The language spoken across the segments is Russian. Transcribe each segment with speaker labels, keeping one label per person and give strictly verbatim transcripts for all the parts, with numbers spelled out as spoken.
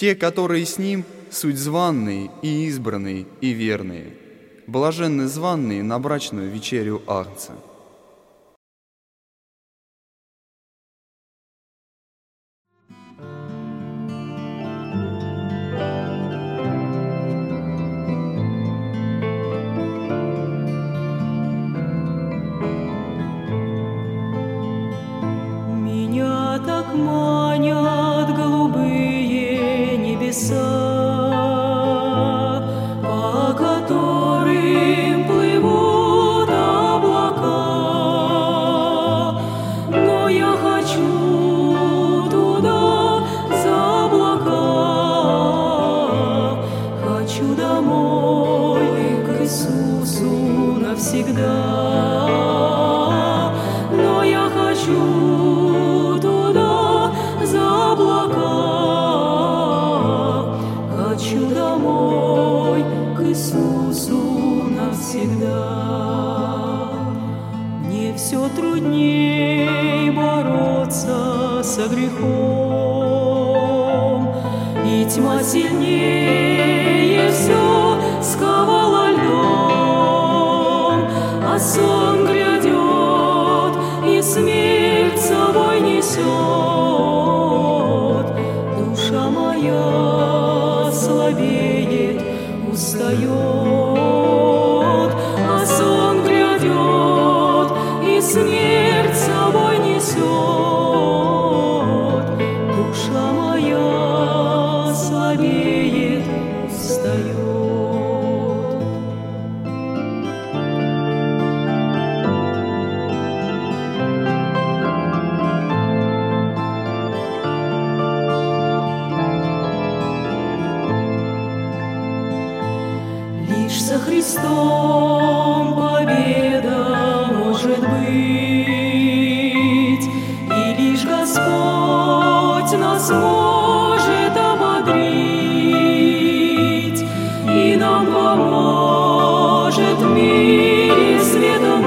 Speaker 1: Те, которые с Ним, суть званные и избранные и верные. Блаженны званные на брачную вечерю Агнца.
Speaker 2: Меня так манят голубые небеса, по которым плывут облака. Но я хочу туда, за облака, хочу домой к Иисусу навсегда. Но я хочу туда, за облака, хочу домой к Иисусу навсегда. Мне все трудней бороться со грехом, и тьма сильнее все сковала льдом, а сон грядет, и смерть с собой несет. Душа моя слабеет, устает, а сон грядет, и смерть с собой несет. Душа моя слабеет, устает. Лишь со Христом победа может быть, и лишь Господь нас может ободрить, и нам поможет в мире светом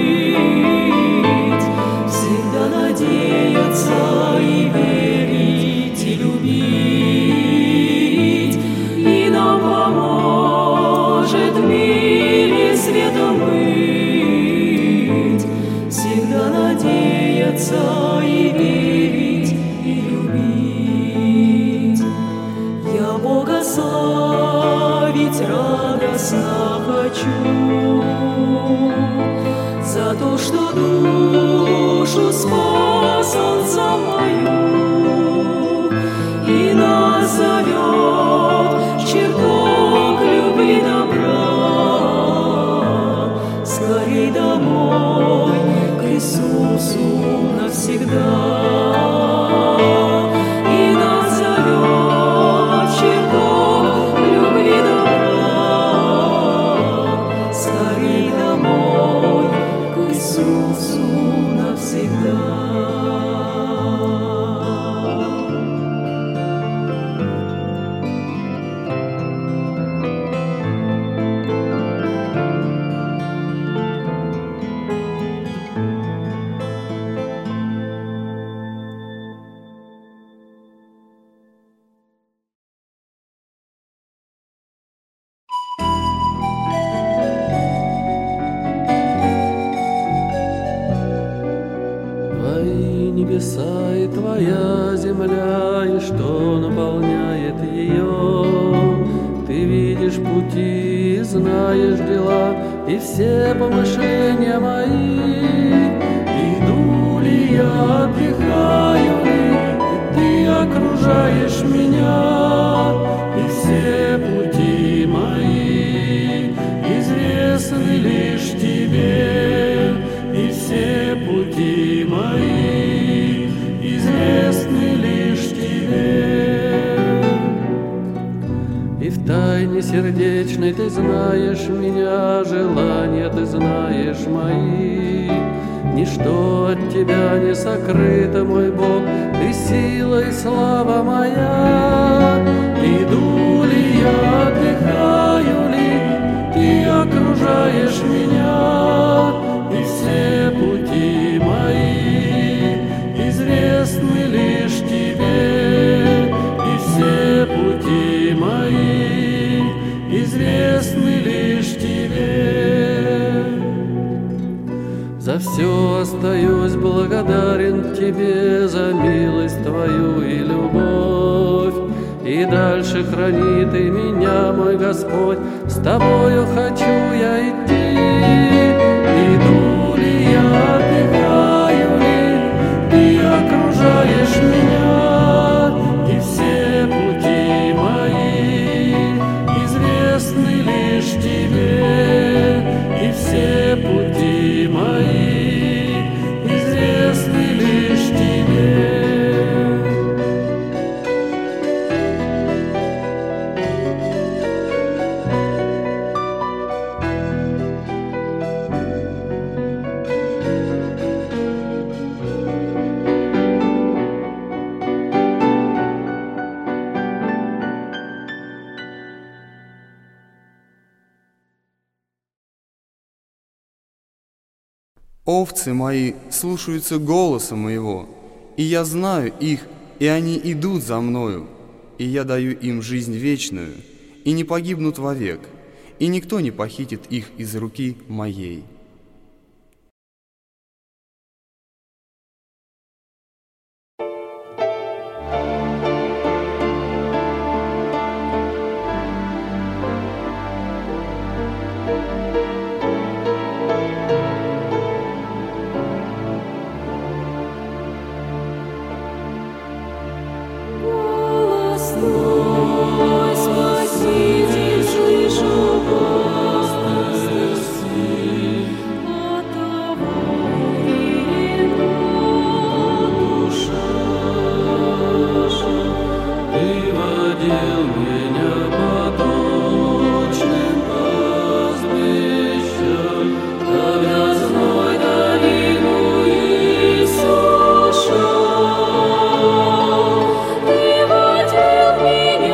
Speaker 2: быть, всегда надеяться и верить, и любить, и нам поможет в мире светом быть, всегда надеяться и верить, и любить. Я Бога славить радостно хочу за то, что душу спас Он за мою, и нас зовет чертог любви добра. Скорей домой к Иисусу навсегда. И нас зовет чертог любви добра. Скорей домой к Иисусу навсегда.
Speaker 3: Твои небеса и Твоя земля, и что наполняет ее. Ты видишь пути, и знаешь дела, и все помышления мои. Иду ли я, отдыхаю ли, и Ты окружаешь меня, и все пути мои известны лишь Тебе, и все пути мои известны лишь Тебе. И в тайне сердечной Ты знаешь меня, желания Ты знаешь мои. Ничто от Тебя не сокрыто, мой Бог, Ты сила и слава моя. Иду ли я, отдыхаю ли, Ты окружаешь меня, и все пути мои известны лишь Тебе, и все пути веру и любовь. И дальше храни Ты меня, мой Господь, с Тобою хочу я идти. Иду ли я, отдыхаю ли, Ты окружаешь меня, и все пути мои известны лишь Тебе, и все пути мои известны лишь Тебе.
Speaker 1: Овцы мои слушаются голоса моего, и я знаю их, и они идут за мною, и я даю им жизнь вечную, и не погибнут вовек, и никто не похитит их из руки моей».
Speaker 2: Твой Спаситель, слышу голос Твой, от того вина душа.
Speaker 3: Ты водил меня по тучным пастбищам,
Speaker 2: Когда зной долину иссушал, Ты водил меня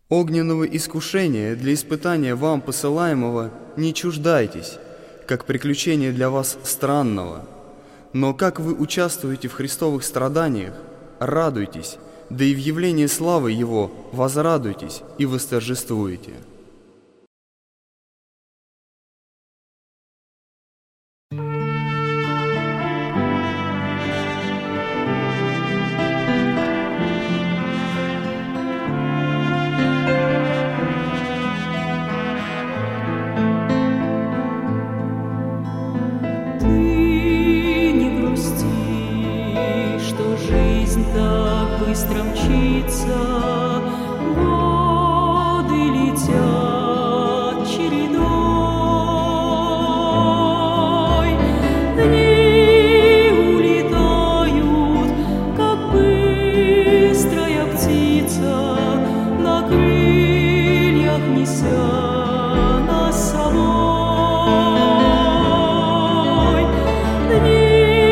Speaker 1: Огненного искушения для испытания вам посылаемого не чуждайтесь, как приключение для вас странного. Но как вы участвуете в Христовых страданиях, радуйтесь, да и в явлении славы Его возрадуйтесь и восторжествуете.
Speaker 2: Быстро мчится, годы летят чередой, дни улетают, как быстрая птица, на крыльях неся нас с собой. Дни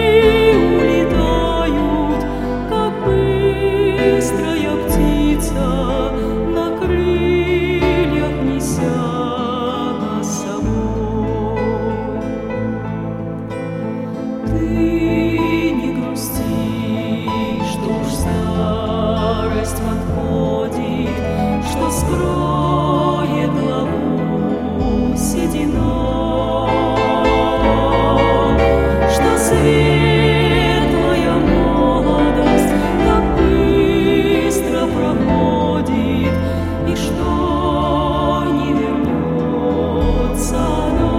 Speaker 2: быстрая птица, на крыльях неся нас с собой. Ты не грусти, что уж старость подходит, что скроет главу сединой, что светлая молодость так быстро проходит, и что не вернется она,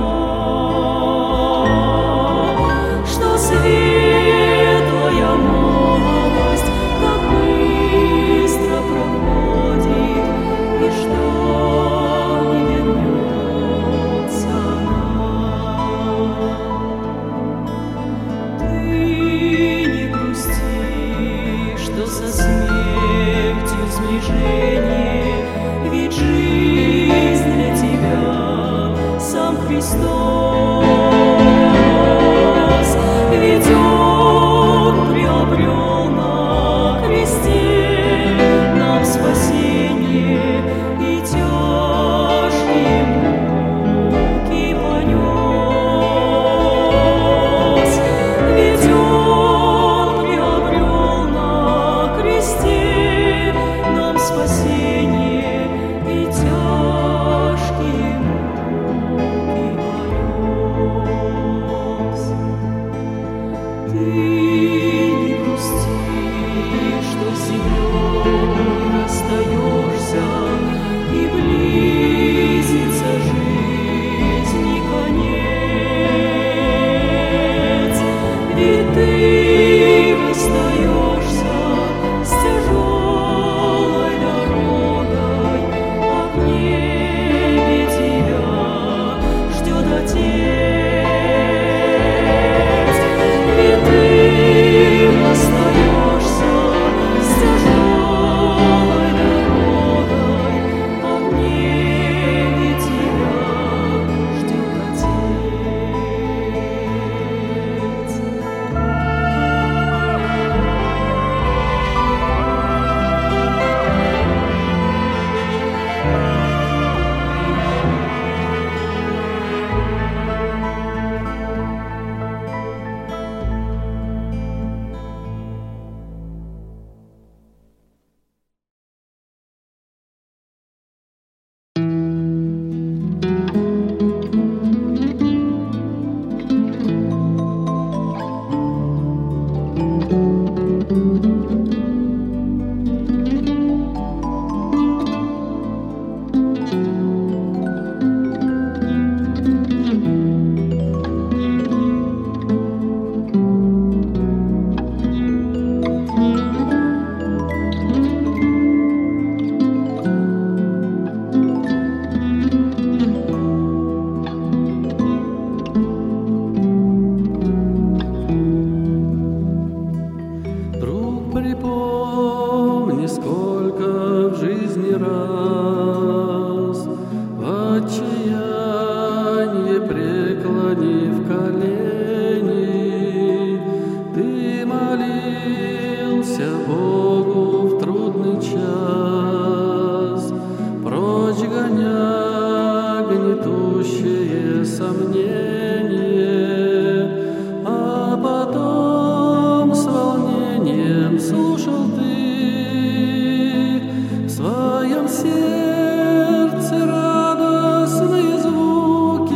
Speaker 2: что светлая молодость так быстро проходит, и что не вернется она. Ты не грусти, что со смертью сближение, ведь жизнь для тебя сам Христос, ведь Он приобрел на кресте нам спасение и тяжкие муки понес, ведь Он приобрел на кресте нам спасение и тяжкие муки понес. Ты
Speaker 3: сомнение, а потом с волнением слушал ты в своем сердце радостные звуки,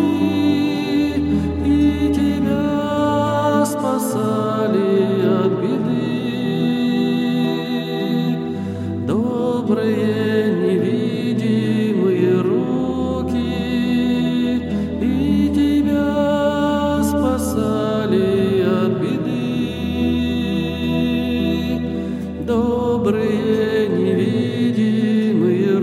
Speaker 3: и тебя спасали от беды. Добрые невидимые руки, и тебя спасали от беды. Добрые невидимые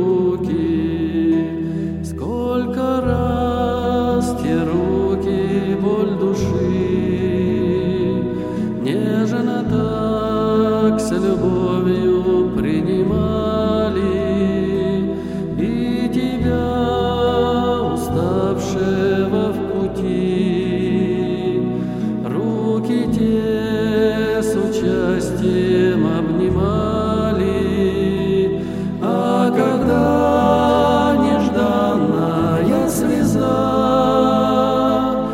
Speaker 3: руки, сколько раз те руки боль души нежно так с любовью принимали, и тебя, уставшего в пути, руки те с участием обнимали. А когда нежданная слеза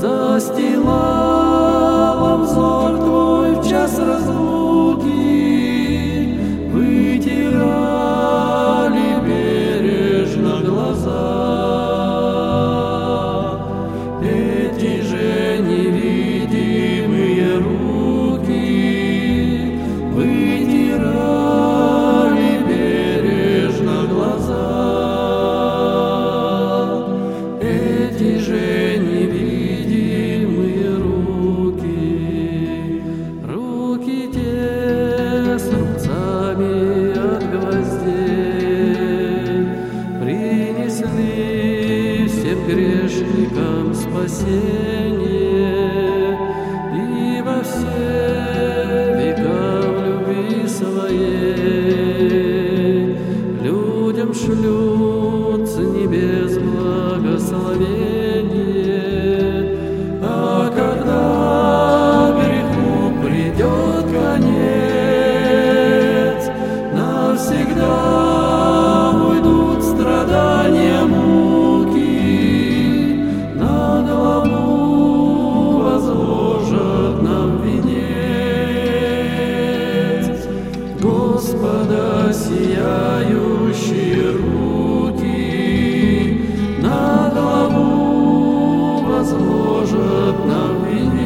Speaker 3: застилала взор твой в час разлуки, вытирали бережно глаза. Эти же невидимые руки вытирали бережно глаза. Эти же невидимые руки, руки те с рубцами от гвоздей, принесли всем грешникам спасение, и во все века в любви своей людям шлют с небес благословение. А когда греху придет конец, навсегда уйдут страдания, муки, на голову возложат нам венец. Господа сияющие руки, на голову возложат нам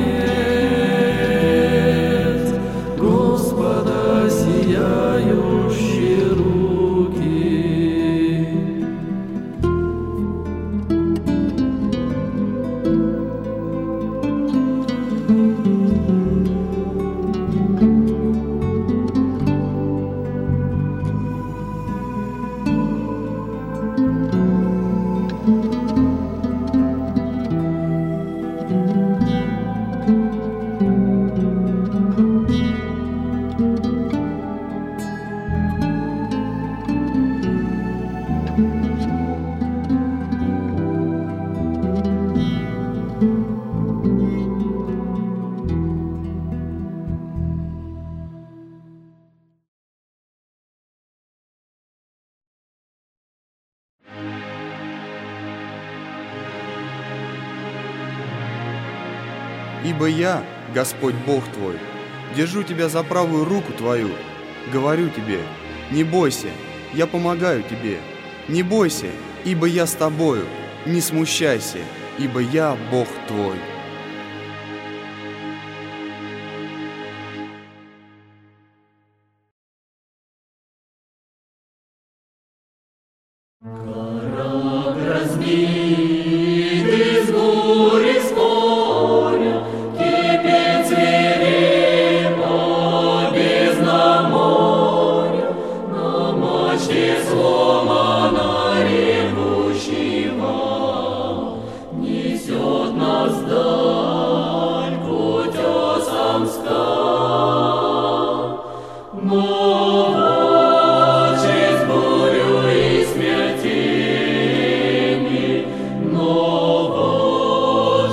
Speaker 3: венец. Господа сияющие руки.
Speaker 1: Ибо я, Господь Бог твой, держу тебя за правую руку твою, говорю тебе, не бойся, я помогаю тебе, не бойся, ибо я с тобою, не смущайся, ибо я Бог твой.
Speaker 4: Но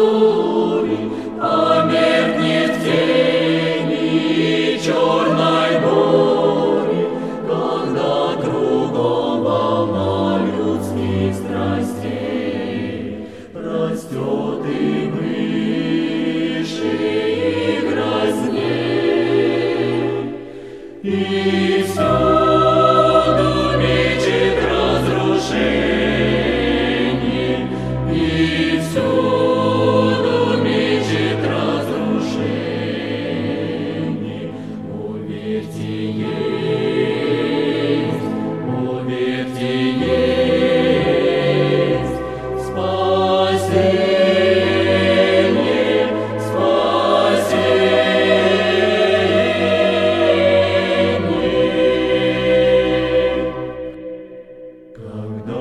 Speaker 3: бури, померкнет в тени черной бури, когда кругом волна людских страстей растет и выше, и грозней, и всюду мечет разрушение, и всюду мечет разрушение. О, верьте, есть, о, верьте, есть спасение, спасение. Когда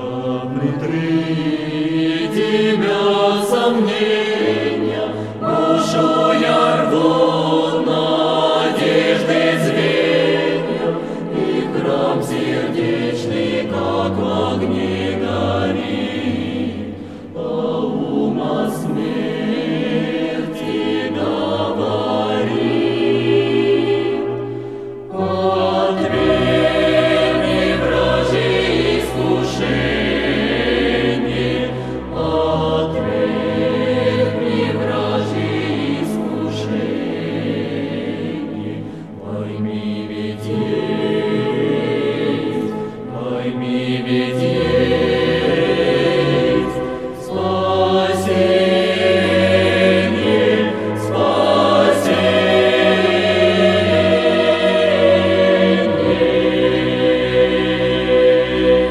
Speaker 3: внутри тебя сомнения, душу я рвут надежды звенья, и храм сердечный, как в огне горит, а ума смерти говорит. Отвергни вражьи искушения, отвергни вражьи искушения. Пойми, ведь есть, пойми, ведь есть спасение, спасение.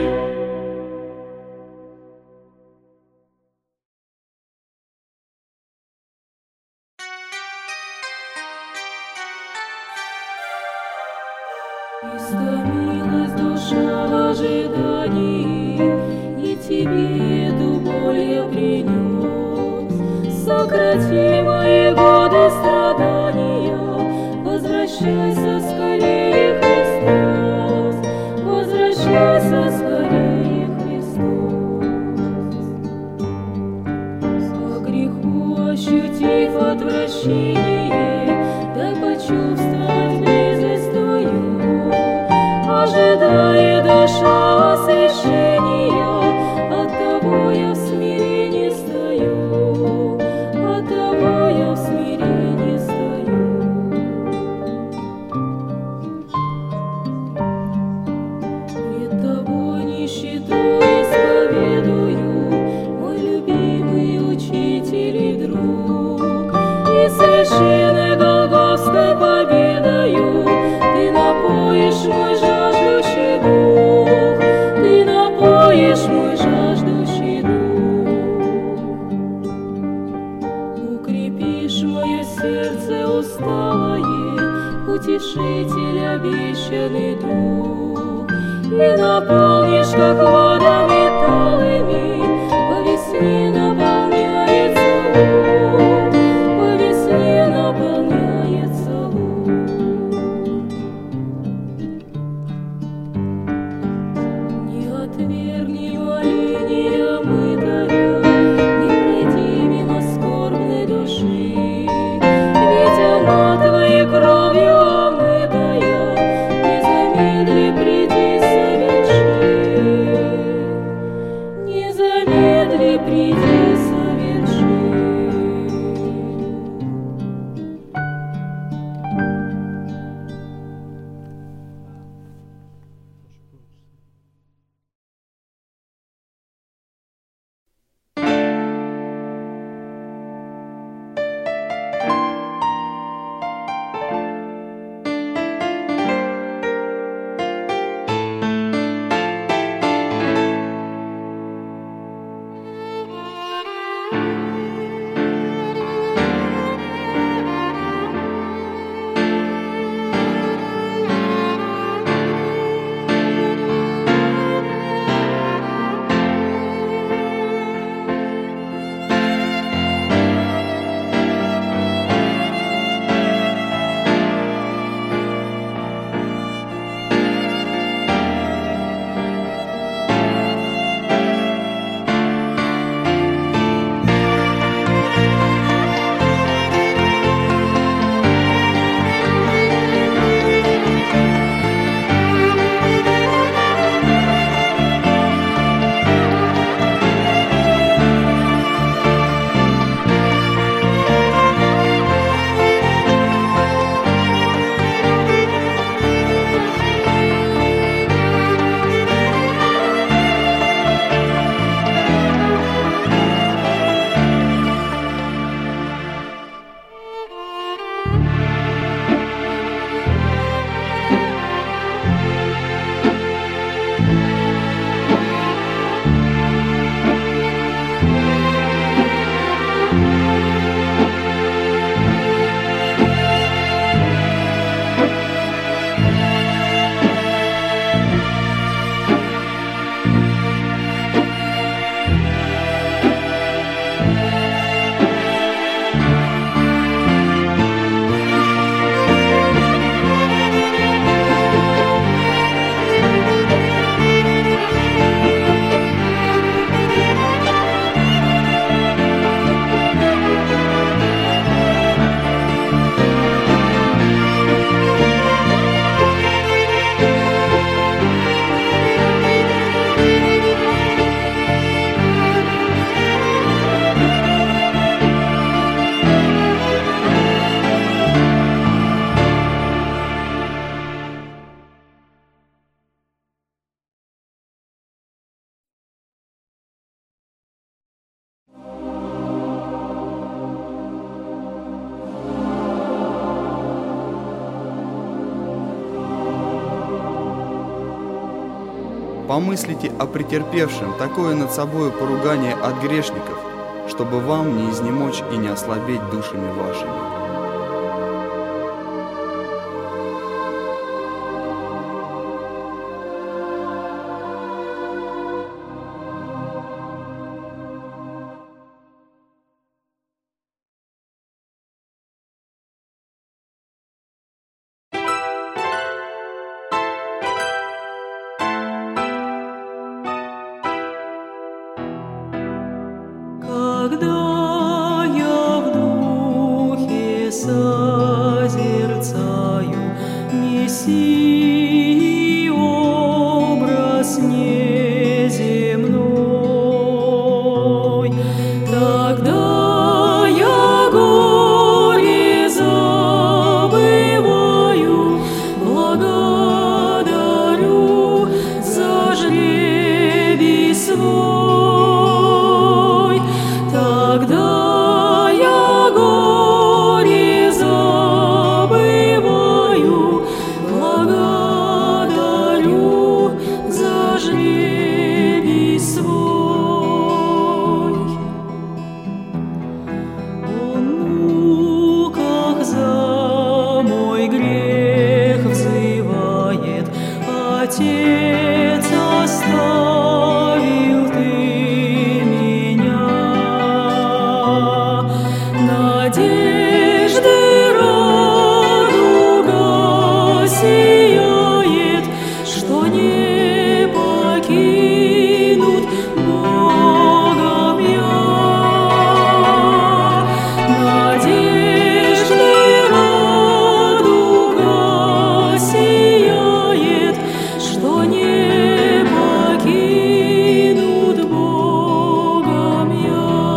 Speaker 2: Истомилась душа в ожидании, и тебе эту боль я принес. Сократи мои годы страдания, возвращайся скорее, Христос, возвращайся скорее, Христос. По греху ощутив отвращение, дай почувствовать близость Твою. Ожидает душа освящения, оттого я в смирении стою, оттого я в смирении стою. Пред Тобой нищету исповедую, мой любимый учитель и друг, и священной Голгофской победою Ты напоишь мой жаждущий дух, Ты напоишь мой жаждущий дух. Укрепишь мое сердце усталое, утешитель обещанный дух, и наполнишь, как водами талыми, по весне наполняется луг, по весне наполняется луг. Не отвергни моления мытаря, не пройди мимо скорбной души, ведь она Твоей кровью омытая, не замедли приди соверши, не замедли
Speaker 1: помыслите о претерпевшем такое над собою поругание от грешников, чтобы вам не изнемочь и не ослабеть душами вашими.
Speaker 2: Когда я в духе созерцаю Мессии образ неземной, тогда я горе забываю, благодарю за жребий свой. Тогда я горе забываю, благодарю за жребий свой. Он в муках за мой грех взывает: Отец, оставил ты меня. Надежды радуга сияет, что не покинут Богом я. Надежды радуга сияет, что не покинут Богом я.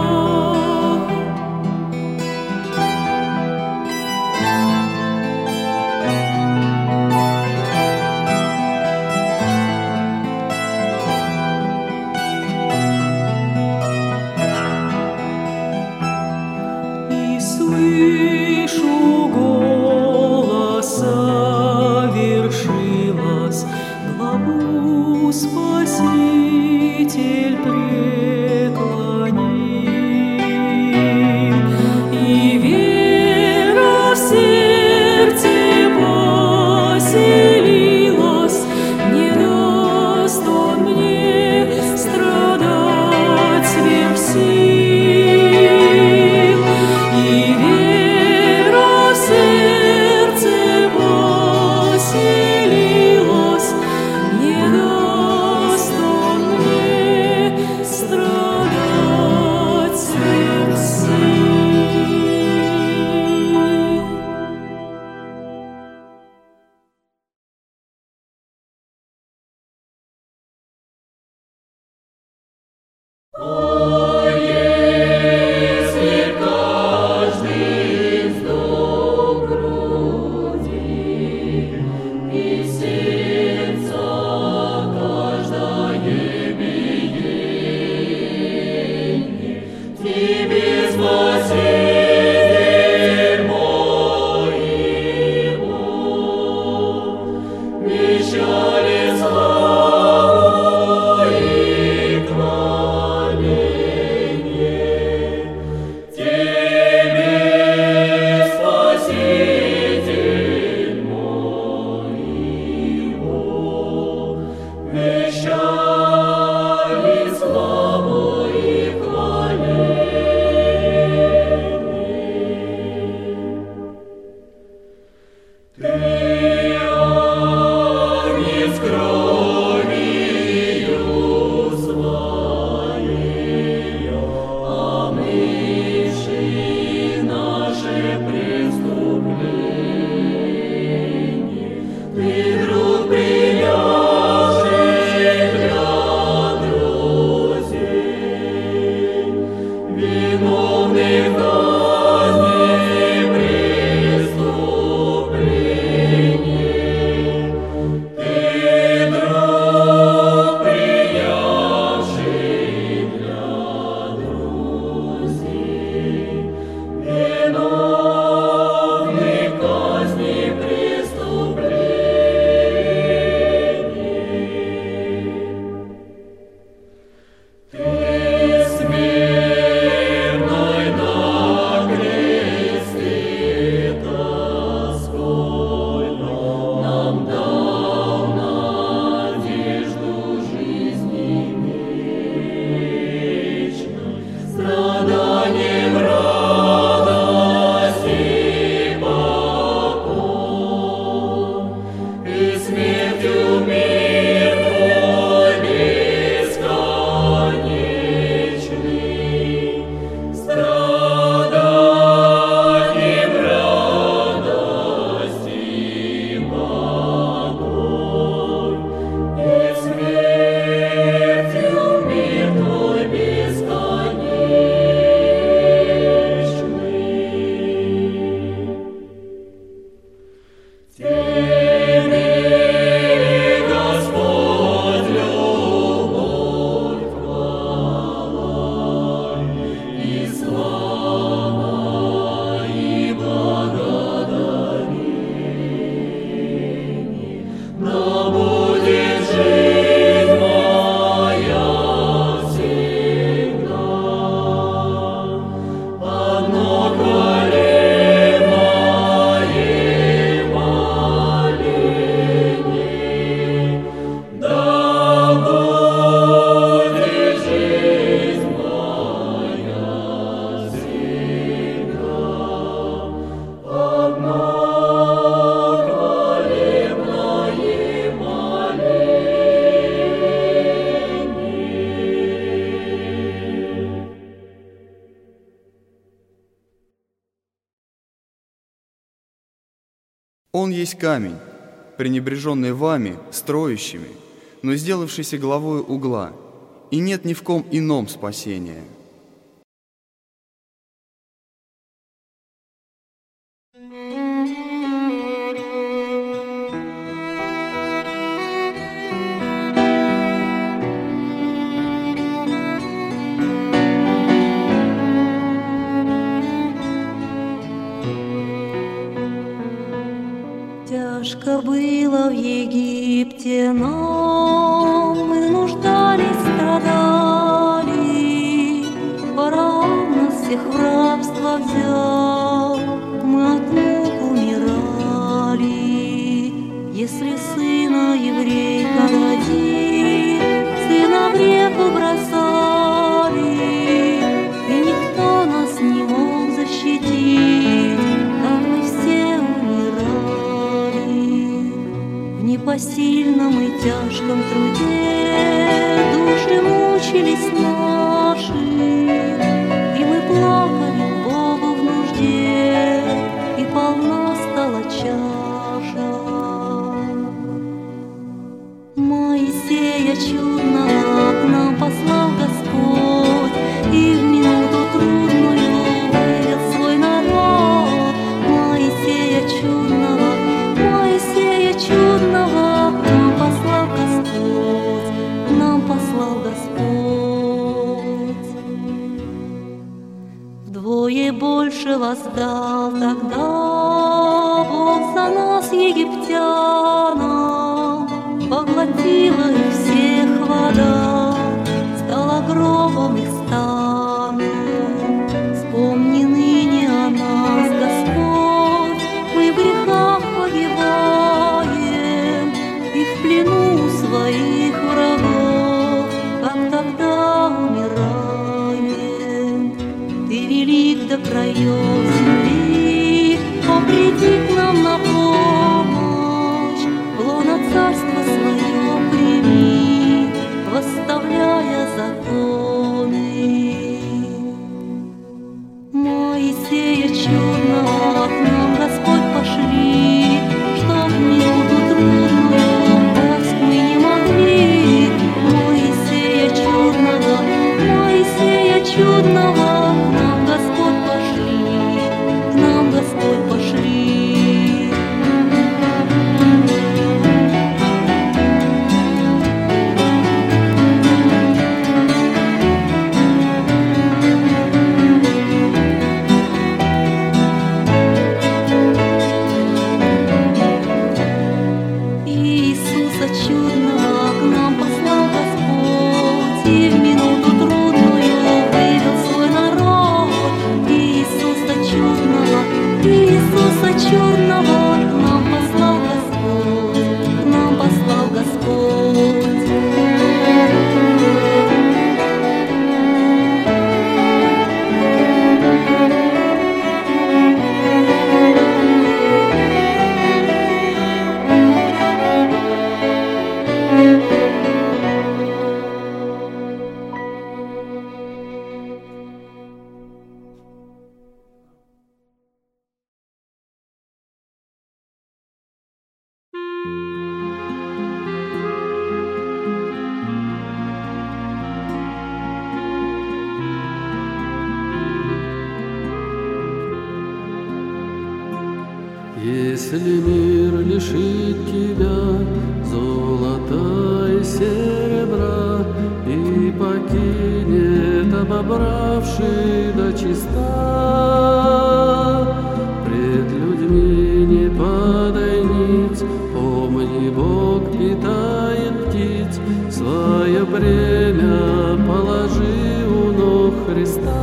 Speaker 2: И слышу голос: совершилось, главу Спаситель преклонил, и вера в сердце поселилась. Не даст Он мне страдать сверх сил, и вера
Speaker 1: Он есть камень, пренебреженный вами, строящими, но сделавшийся главою угла, и нет ни в ком ином спасения.
Speaker 4: Тяжко было в Египте нам, мы нуждались, страдали. Фараон нас всех в рабство взял, мы от мук умирали. Если сына еврейка родит, сына в реку бросали, и никто нас не мог защитить, как мы все умирали. В непосильном и тяжком труде души мучились наши, и мы плакали Богу в нужде, и полна стала чаша. Моисея чудного к нам послал Господь, и в минуту трудную вывел свой народ. Моисея чудного, Моисея чудного к нам послал Господь, к нам послал Господь. Вдвое больше воздал тогда Бог за нас, египтянам, поглотила их всех вода, стала гробом их станом. Вспомни ныне о нас, Господь, мы в грехах погибаем, и в плену своих врагов, как тогда умираем. Ты велик до краев земли, о, приди к нам на помощь, в лоно царства свое прими, восставляя законы. Моисея чудного к нам Господь пошли, чтоб в минуту трудную пасть мы не могли. Моисея чудного, Моисея чудного к нам Господь пошли, к нам Господь пошли. Иисуса чудного к нам послал Господь, и в минуту трудную вывел свой народ. Иисуса чудного, Иисуса чудного к нам послал Господь, к нам послал Господь.
Speaker 5: Если мир лишит тебя золота и серебра и покинет обобравший до чиста, пред людьми не падай ниц, помни, Бог питает птиц, свое бремя положи у ног Христа.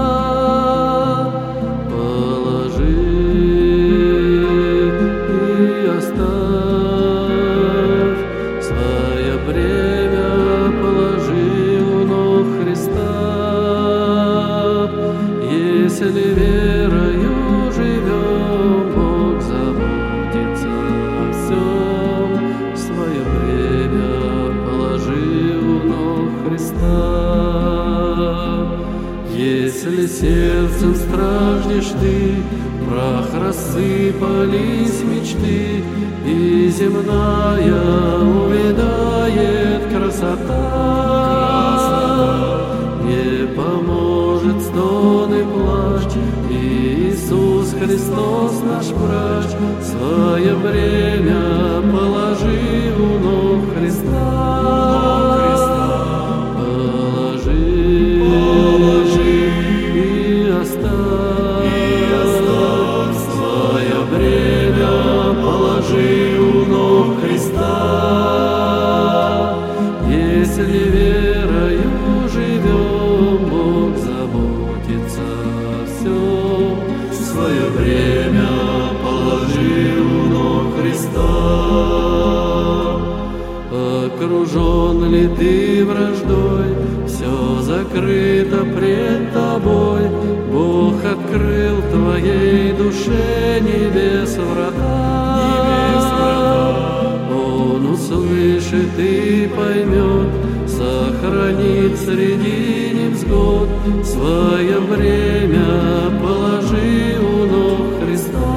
Speaker 5: Если верою живем, Бог заботится о всем, свое время положи у ног Христа. Если Если сердцем страждешь ты, в прах рассыпались мечты, и земная увядает красота. Не поможет стон и плач, Иисус Христос наш врач, свое время положи у ног Христа. Если верою живем, Бог заботится о всем. Свое время положи у ног Христа. Окружен ли ты враждой, все закрыто пред тобой, Бог открыл твоей душе небес врата. Он услышит и поймет, сохранит среди невзгод. Свое время положи у ног Христа.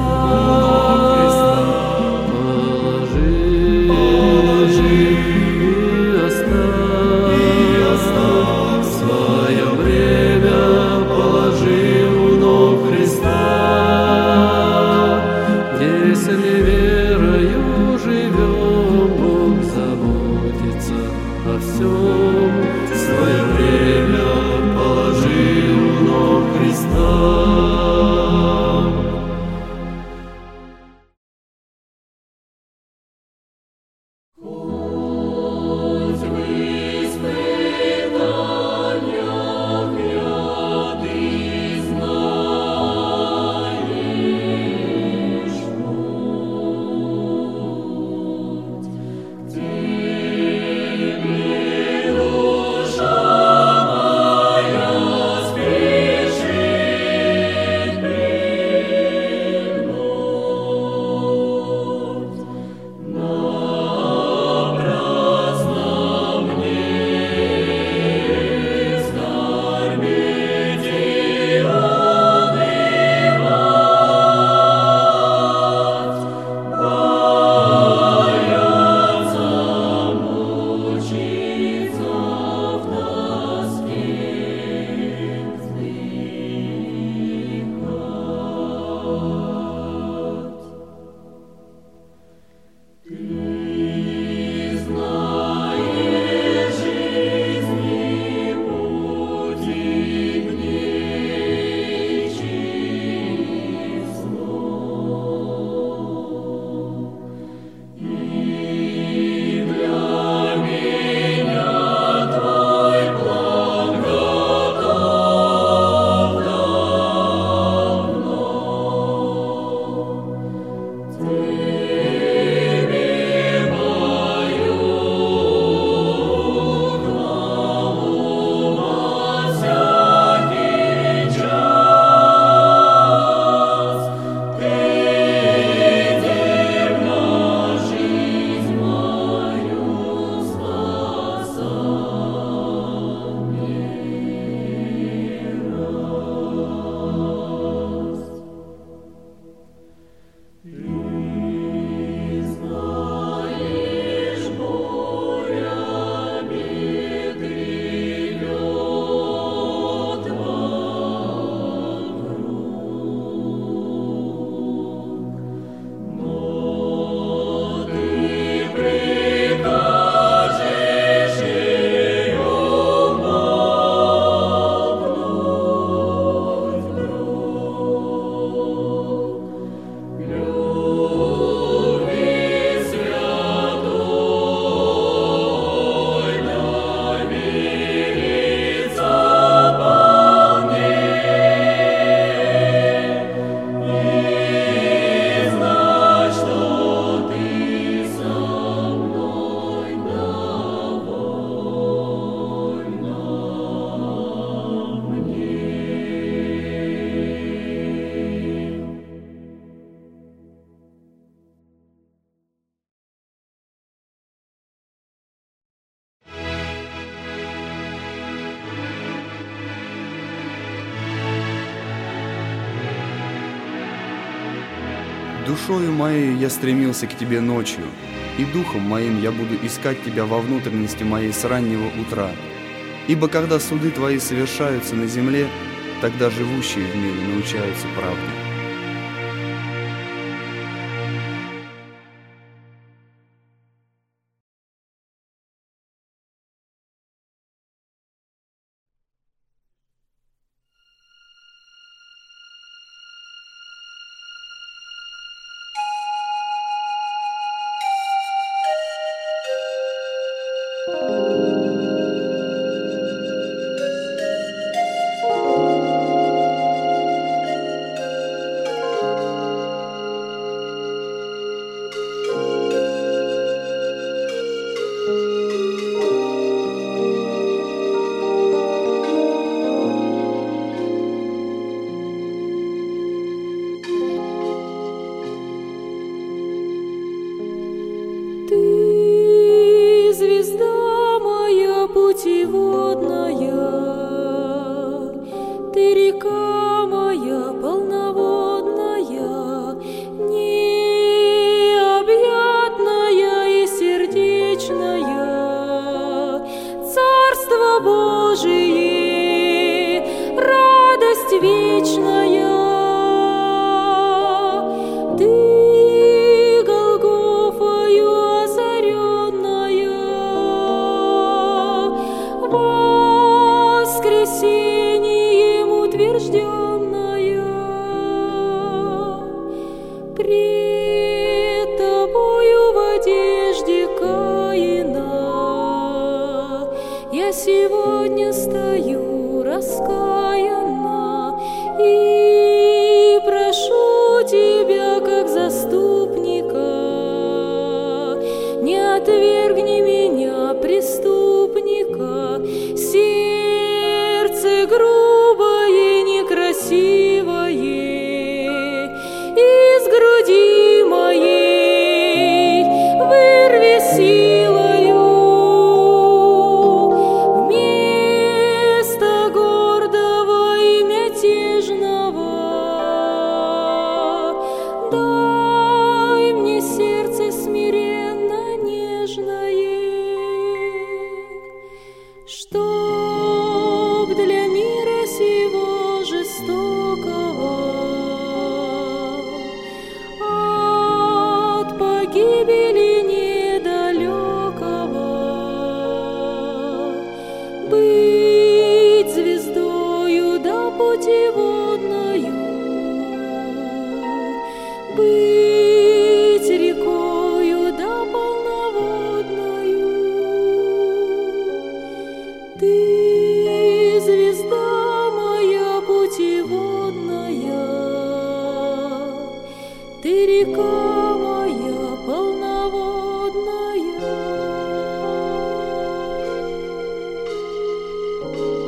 Speaker 5: Положи, положи и оставь. Свое время положи у ног Христа. Если верою живем, Бог заботится о всем. Свое время положи у ног Христа.
Speaker 1: Душою моей я стремился к тебе ночью, и духом моим я буду искать тебя во внутренности моей с раннего утра. Ибо когда суды твои совершаются на земле, тогда живущие в мире научаются правде.
Speaker 2: Ты звезда моя путеводная, ты река моя полноводная, необъятная и сердечная, Царство Божие, радость вечная. Ты воскресением утвержденная, пред тобою в одежде Каина я сегодня стою раскаянна и прошу тебя как заступника, не отвергни меня, преступника. Сердце грубое, некрасивое, из груди моей вырви силою, вместо гордого и мятежного дай мне сердце смиренно нежное, чтоб для мира сего жестокого от погибели недалекого быть звездою да путеводною, быть рекою да полноводною. Ты звезда моя путеводная, ты река моя полноводная.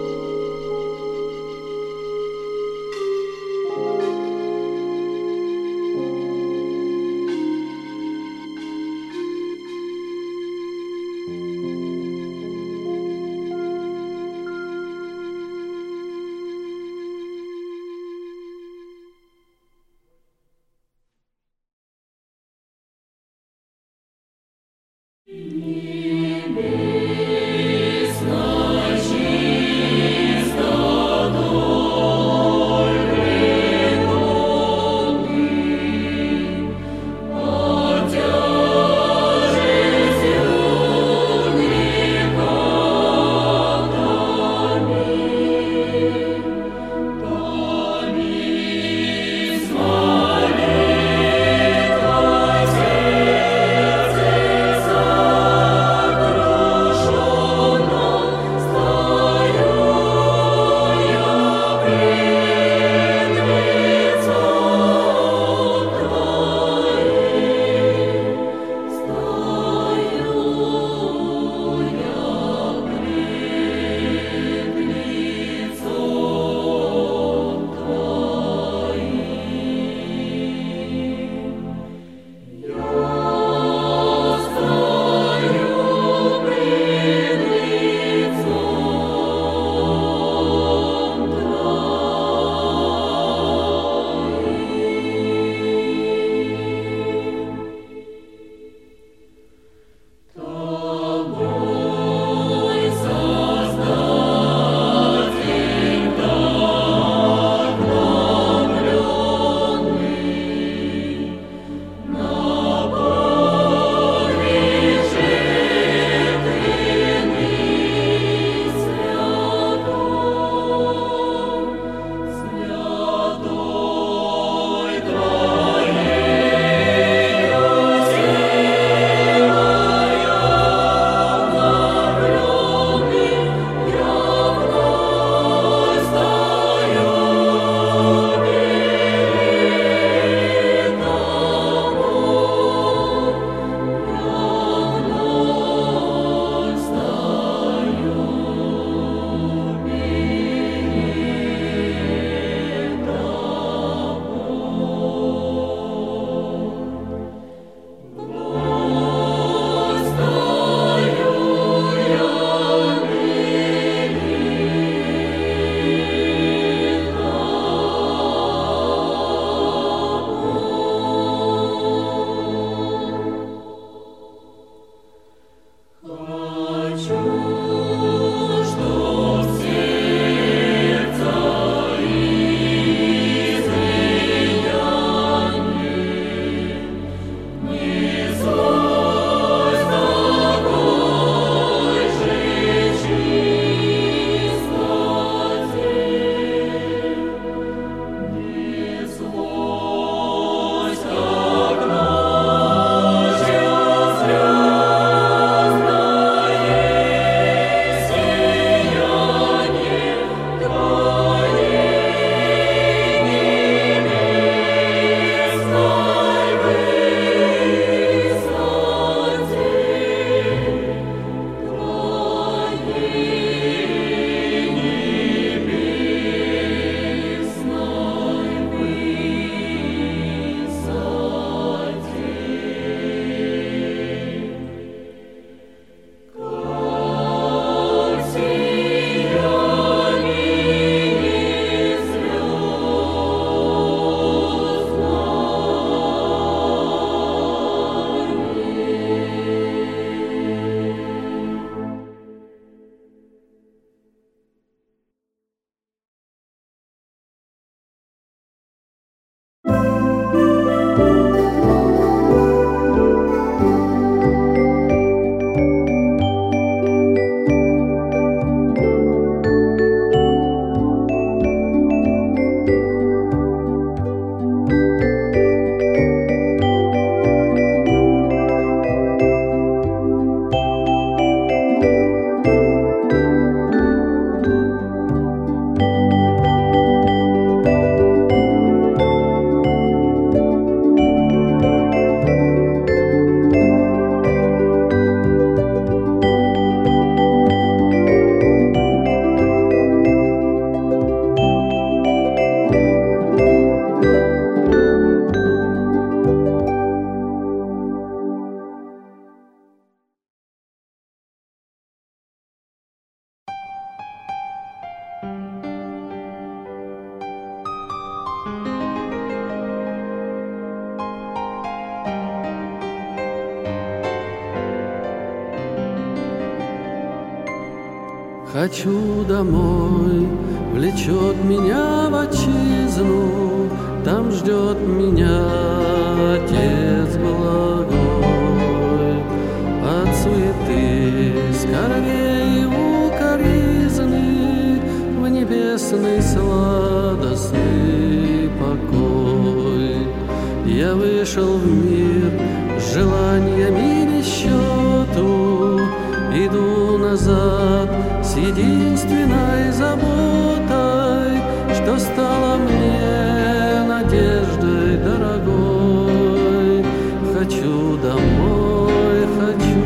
Speaker 5: Хочу домой, влечет меня в отчизну, там ждет меня Отец благой. От суеты, скорбей и укоризны в небесный сладостный покой. Я вышел в мир с желаниями без счету, иду назад с единственной заботой, что стало мне надеждой дорогой. Хочу домой, хочу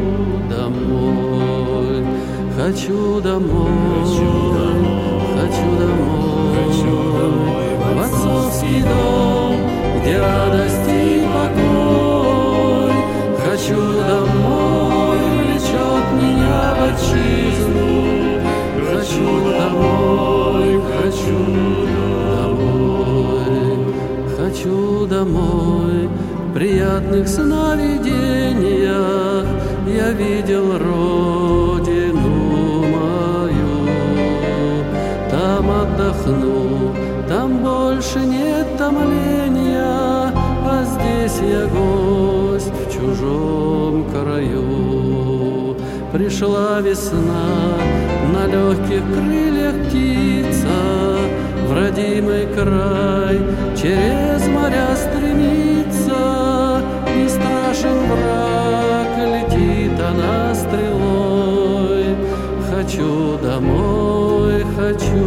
Speaker 5: домой, хочу домой, хочу домой, в отцовский дом, где радость и покой. Хочу домой, влечет меня в отчизну. Хочу домой, хочу домой, хочу домой. В приятных сновидениях я видел родину мою. Там отдохну, там больше нет томления, а здесь я гость в чужом краю. Пришла весна, на легких крыльях птица, в родимый край через моря стремится. Не страшен враг, летит она стрелой. Хочу домой, хочу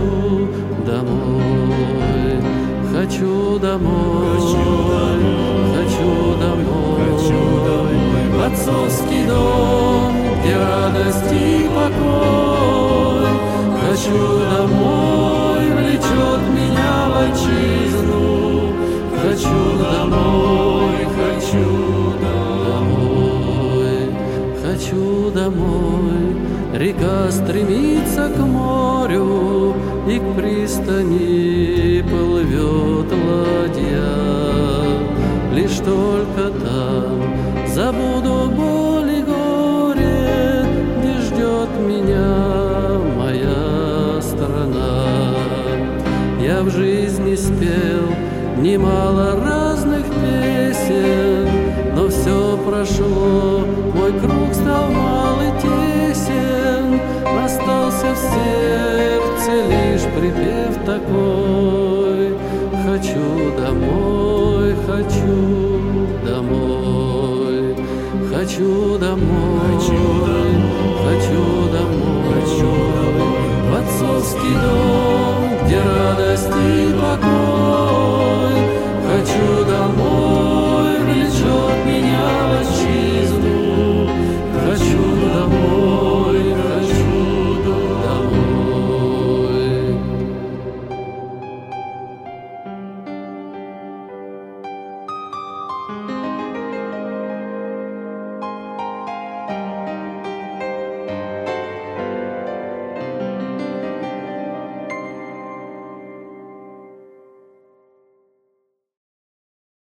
Speaker 5: домой, хочу домой, хочу домой, в отцовский дом, где радость и покой. Хочу домой, влечет меня в отчизну. Хочу домой, хочу домой, хочу домой. Река стремится к морю, и к пристани плывет ладья. Лишь только там забуду боль и горе, где ждет меня моя страна. Я в жизни спел немало разных песен, но все прошло, мой круг стал мал и тесен. Остался в сердце лишь припев такой: хочу домой, хочу домой, хочу домой, хочу домой, в отцовский дом, где радость и покой.